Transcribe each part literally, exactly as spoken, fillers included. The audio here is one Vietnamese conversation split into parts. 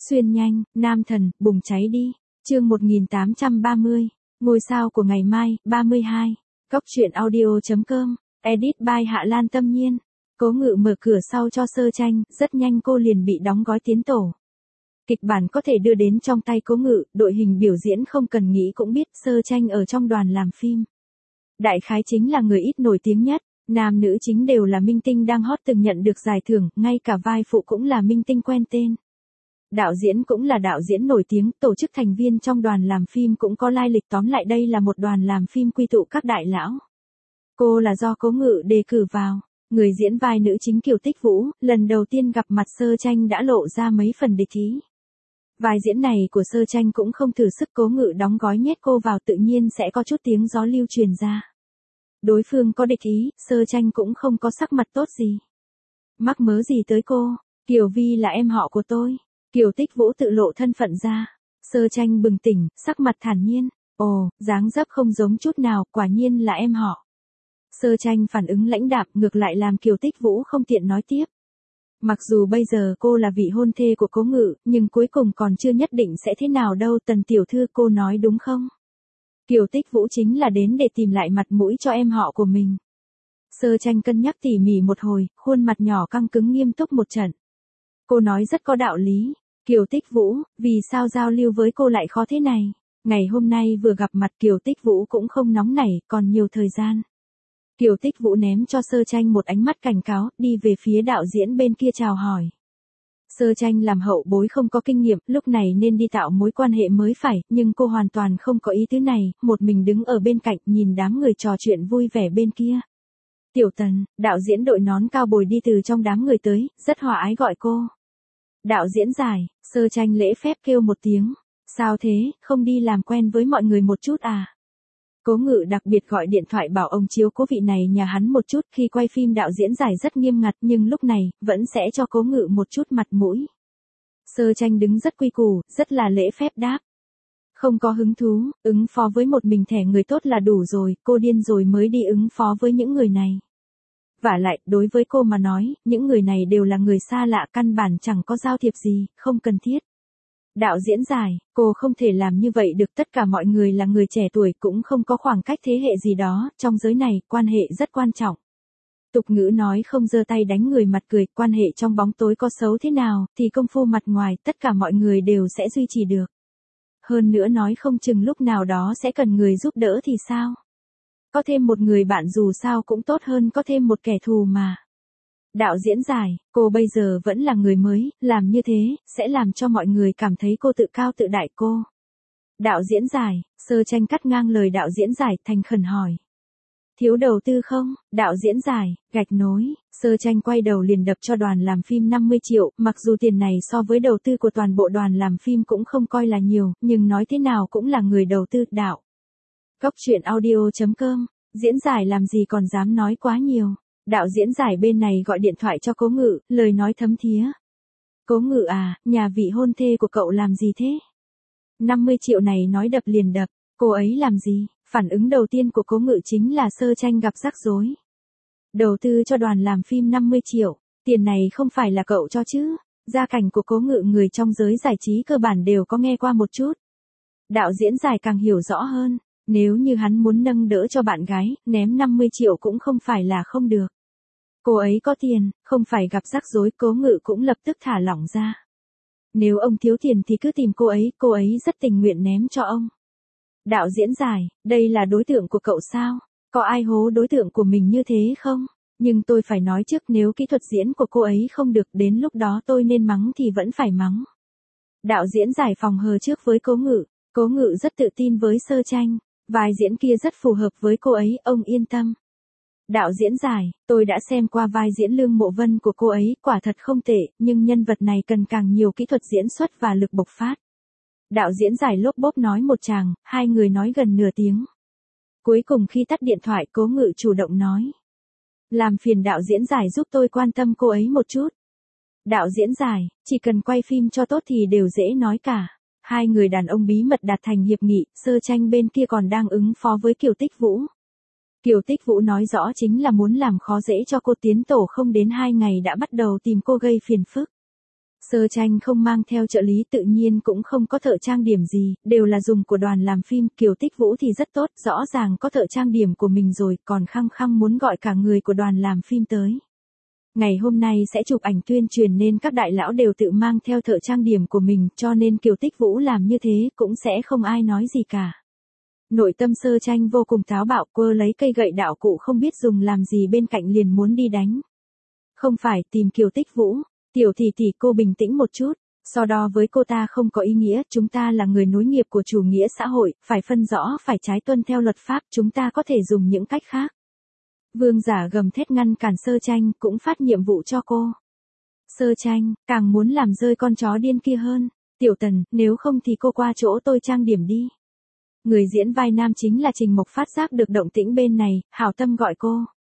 Xuyên nhanh, nam thần, bùng cháy đi. Chương một nghìn tám trăm ba mươi. Ngôi sao của ngày mai, ba mươi hai. Góc truyện audio chấm com. Edit by Hạ Lan Tâm Nhiên. Cố Ngự mở cửa sau cho Sơ Tranh, rất nhanh cô liền bị đóng gói tiến tổ. Kịch bản có thể đưa đến trong tay Cố Ngự, đội hình biểu diễn không cần nghĩ cũng biết Sơ Tranh ở trong đoàn làm phim. Đại khái chính là người ít nổi tiếng nhất, nam nữ chính đều là minh tinh đang hot từng nhận được giải thưởng, ngay cả vai phụ cũng là minh tinh quen tên. Đạo diễn cũng là đạo diễn nổi tiếng, tổ chức thành viên trong đoàn làm phim cũng có lai lịch, tóm lại đây là một đoàn làm phim quy tụ các đại lão. Cô là do Cố Ngự đề cử vào, người diễn vai nữ chính Kiều Tích Vũ, lần đầu tiên gặp mặt Sơ Tranh đã lộ ra mấy phần địch ý. Vai diễn này của Sơ Tranh cũng không thử sức, Cố Ngự đóng gói nhét cô vào tự nhiên sẽ có chút tiếng gió lưu truyền ra. Đối phương có địch ý, Sơ Tranh cũng không có sắc mặt tốt gì. Mắc mớ gì tới cô, Kiều Vi là em họ của tôi. Kiều Tích Vũ tự lộ thân phận ra. Sơ Tranh bừng tỉnh, sắc mặt thản nhiên. Ồ, dáng dấp không giống chút nào, quả nhiên là em họ. Sơ Tranh phản ứng lãnh đạm, ngược lại làm Kiều Tích Vũ không tiện nói tiếp. Mặc dù bây giờ cô là vị hôn thê của Cố Ngự, nhưng cuối cùng còn chưa nhất định sẽ thế nào đâu. Tần tiểu thư, cô nói đúng không? Kiều Tích Vũ chính là đến để tìm lại mặt mũi cho em họ của mình. Sơ Tranh cân nhắc tỉ mỉ một hồi, khuôn mặt nhỏ căng cứng nghiêm túc một trận. Cô nói rất có đạo lý. Kiều Tích Vũ, vì sao giao lưu với cô lại khó thế này? Ngày hôm nay vừa gặp mặt Kiều Tích Vũ cũng không nóng nảy, còn nhiều thời gian. Kiều Tích Vũ ném cho Sơ Tranh một ánh mắt cảnh cáo, đi về phía đạo diễn bên kia chào hỏi. Sơ Tranh làm hậu bối không có kinh nghiệm, lúc này nên đi tạo mối quan hệ mới phải, nhưng cô hoàn toàn không có ý tứ này, một mình đứng ở bên cạnh nhìn đám người trò chuyện vui vẻ bên kia. Tiểu Tần, đạo diễn đội nón cao bồi đi từ trong đám người tới, rất hòa ái gọi cô. Đạo diễn giải, Sơ Tranh lễ phép kêu một tiếng. Sao thế, không đi làm quen với mọi người một chút à? Cố Ngự đặc biệt gọi điện thoại bảo ông chiếu cố vị này nhà hắn một chút, khi quay phim đạo diễn giải rất nghiêm ngặt nhưng lúc này, vẫn sẽ cho Cố Ngự một chút mặt mũi. Sơ Tranh đứng rất quy củ, rất là lễ phép đáp. Không có hứng thú, ứng phó với một mình thẻ người tốt là đủ rồi, cô điên rồi mới đi ứng phó với những người này. Vả lại, đối với cô mà nói, những người này đều là người xa lạ, căn bản chẳng có giao thiệp gì, không cần thiết. Đạo diễn giải, cô không thể làm như vậy được, tất cả mọi người là người trẻ tuổi, cũng không có khoảng cách thế hệ gì đó, trong giới này, quan hệ rất quan trọng. Tục ngữ nói không giơ tay đánh người mặt cười, quan hệ trong bóng tối có xấu thế nào, thì công phu mặt ngoài, tất cả mọi người đều sẽ duy trì được. Hơn nữa nói không chừng lúc nào đó sẽ cần người giúp đỡ thì sao? Có thêm một người bạn dù sao cũng tốt hơn có thêm một kẻ thù mà. Đạo diễn giải, cô bây giờ vẫn là người mới, làm như thế, sẽ làm cho mọi người cảm thấy cô tự cao tự đại cô. Đạo diễn giải, Sơ Tranh cắt ngang lời đạo diễn giải, thành khẩn hỏi. Thiếu đầu tư không? Đạo diễn giải, gạch nối, Sơ Tranh quay đầu liền đập cho đoàn làm phim năm mươi triệu, mặc dù tiền này so với đầu tư của toàn bộ đoàn làm phim cũng không coi là nhiều, nhưng nói thế nào cũng là người đầu tư, đạo. Góc truyện audio chấm com, diễn giải làm gì còn dám nói quá nhiều. Đạo diễn giải bên này gọi điện thoại cho Cố Ngự, lời nói thấm thía. Cố Ngự à, nhà vị hôn thê của cậu làm gì thế? năm mươi triệu này nói đập liền đập, cô ấy làm gì? Phản ứng đầu tiên của Cố Ngự chính là Sơ Tranh gặp rắc rối. Đầu tư cho đoàn làm phim năm mươi triệu, tiền này không phải là cậu cho chứ? Gia cảnh của Cố Ngự người trong giới giải trí cơ bản đều có nghe qua một chút. Đạo diễn giải càng hiểu rõ hơn. Nếu như hắn muốn nâng đỡ cho bạn gái, ném năm mươi triệu cũng không phải là không được. Cô ấy có tiền, không phải gặp rắc rối, Cố Ngự cũng lập tức thả lỏng ra. Nếu ông thiếu tiền thì cứ tìm cô ấy, cô ấy rất tình nguyện ném cho ông. Đạo diễn giải, đây là đối tượng của cậu sao? Có ai hố đối tượng của mình như thế không? Nhưng tôi phải nói trước, nếu kỹ thuật diễn của cô ấy không được, đến lúc đó tôi nên mắng thì vẫn phải mắng. Đạo diễn giải phòng hờ trước với Cố Ngự, Cố Ngự rất tự tin với Sơ Tranh. Vai diễn kia rất phù hợp với cô ấy, ông yên tâm. Đạo diễn giải, tôi đã xem qua vai diễn Lương Mộ Vân của cô ấy, quả thật không tệ, nhưng nhân vật này cần càng nhiều kỹ thuật diễn xuất và lực bộc phát. Đạo diễn giải lốp bốp nói một tràng, hai người nói gần nửa tiếng. Cuối cùng khi tắt điện thoại, Cố Ngự chủ động nói. Làm phiền đạo diễn giải giúp tôi quan tâm cô ấy một chút. Đạo diễn giải, chỉ cần quay phim cho tốt thì đều dễ nói cả. Hai người đàn ông bí mật đạt thành hiệp nghị, Sơ Tranh bên kia còn đang ứng phó với Kiều Tích Vũ. Kiều Tích Vũ nói rõ chính là muốn làm khó dễ cho cô, tiến tổ không đến hai ngày đã bắt đầu tìm cô gây phiền phức. Sơ Tranh không mang theo trợ lý tự nhiên cũng không có thợ trang điểm gì, đều là dùng của đoàn làm phim. Kiều Tích Vũ thì rất tốt, rõ ràng có thợ trang điểm của mình rồi, còn khăng khăng muốn gọi cả người của đoàn làm phim tới. Ngày hôm nay sẽ chụp ảnh tuyên truyền nên các đại lão đều tự mang theo thợ trang điểm của mình, cho nên Kiều Tích Vũ làm như thế cũng sẽ không ai nói gì cả. Nội tâm Sơ Tranh vô cùng táo bạo, quơ lấy cây gậy đạo cụ không biết dùng làm gì bên cạnh liền muốn đi đánh. Không phải tìm Kiều Tích Vũ, tiểu tỷ tỷ cô bình tĩnh một chút, so đo với cô ta không có ý nghĩa, chúng ta là người nối nghiệp của chủ nghĩa xã hội, phải phân rõ phải trái tuân theo luật pháp, chúng ta có thể dùng những cách khác. Vương Giả gầm thét ngăn cản Sơ Tranh, cũng phát nhiệm vụ cho cô. Sơ Tranh, càng muốn làm rơi con chó điên kia hơn, Tiểu Tần, nếu không thì cô qua chỗ tôi trang điểm đi. Người diễn vai nam chính là Trình Mộc phát giác được động tĩnh bên này, hảo tâm gọi cô.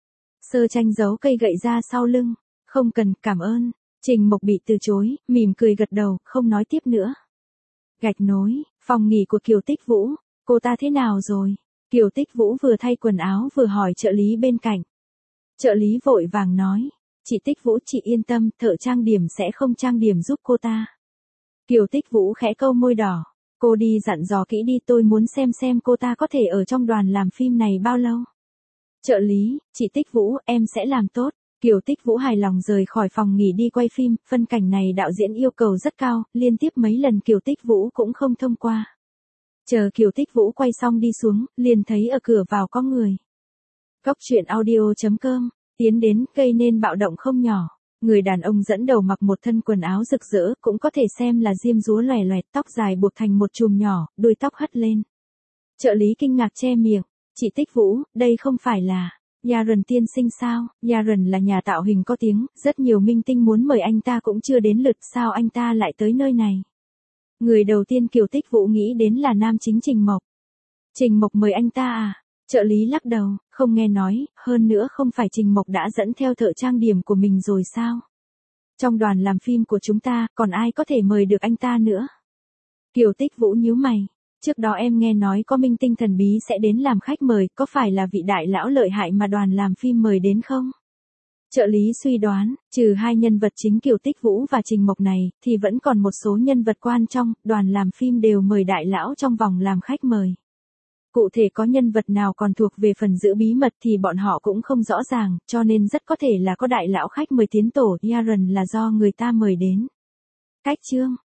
Sơ Tranh giấu cây gậy ra sau lưng, không cần, cảm ơn. Trình Mộc bị từ chối, mỉm cười gật đầu, không nói tiếp nữa. Gạch nối, phòng nghỉ của Kiều Tích Vũ, cô ta thế nào rồi? Kiều Tích Vũ vừa thay quần áo vừa hỏi trợ lý bên cạnh. Trợ lý vội vàng nói, chị Tích Vũ chị yên tâm, thợ trang điểm sẽ không trang điểm giúp cô ta. Kiều Tích Vũ khẽ câu môi đỏ, cô đi dặn dò kỹ đi, tôi muốn xem xem cô ta có thể ở trong đoàn làm phim này bao lâu. Trợ lý, chị Tích Vũ, em sẽ làm tốt. Kiều Tích Vũ hài lòng rời khỏi phòng nghỉ đi quay phim, phân cảnh này đạo diễn yêu cầu rất cao, liên tiếp mấy lần Kiều Tích Vũ cũng không thông qua. Chờ Kiều Tích Vũ quay xong đi xuống, liền thấy ở cửa vào có người. Góc truyện audio chấm com, tiến đến, gây nên bạo động không nhỏ. Người đàn ông dẫn đầu mặc một thân quần áo rực rỡ, cũng có thể xem là diêm dúa lòe loẹt, tóc dài buộc thành một chùm nhỏ, đuôi tóc hất lên. Trợ lý kinh ngạc che miệng, chị Tích Vũ, đây không phải là Yaren tiên sinh sao? Yaren là nhà tạo hình có tiếng, rất nhiều minh tinh muốn mời anh ta cũng chưa đến lượt, sao anh ta lại tới nơi này? Người đầu tiên Kiều Tích Vũ nghĩ đến là nam chính Trình Mộc. Trình Mộc mời anh ta à? Trợ lý lắc đầu, không nghe nói, hơn nữa không phải Trình Mộc đã dẫn theo thợ trang điểm của mình rồi sao? Trong đoàn làm phim của chúng ta, còn ai có thể mời được anh ta nữa? Kiều Tích Vũ nhíu mày. Trước đó em nghe nói có minh tinh thần bí sẽ đến làm khách mời, có phải là vị đại lão lợi hại mà đoàn làm phim mời đến không? Trợ lý suy đoán, trừ hai nhân vật chính Kiều Tích Vũ và Trình Mộc này, thì vẫn còn một số nhân vật quan trọng, đoàn làm phim đều mời đại lão trong vòng làm khách mời. Cụ thể có nhân vật nào còn thuộc về phần giữ bí mật thì bọn họ cũng không rõ ràng, cho nên rất có thể là có đại lão khách mời tiến tổ, Yaren là do người ta mời đến. Cách chương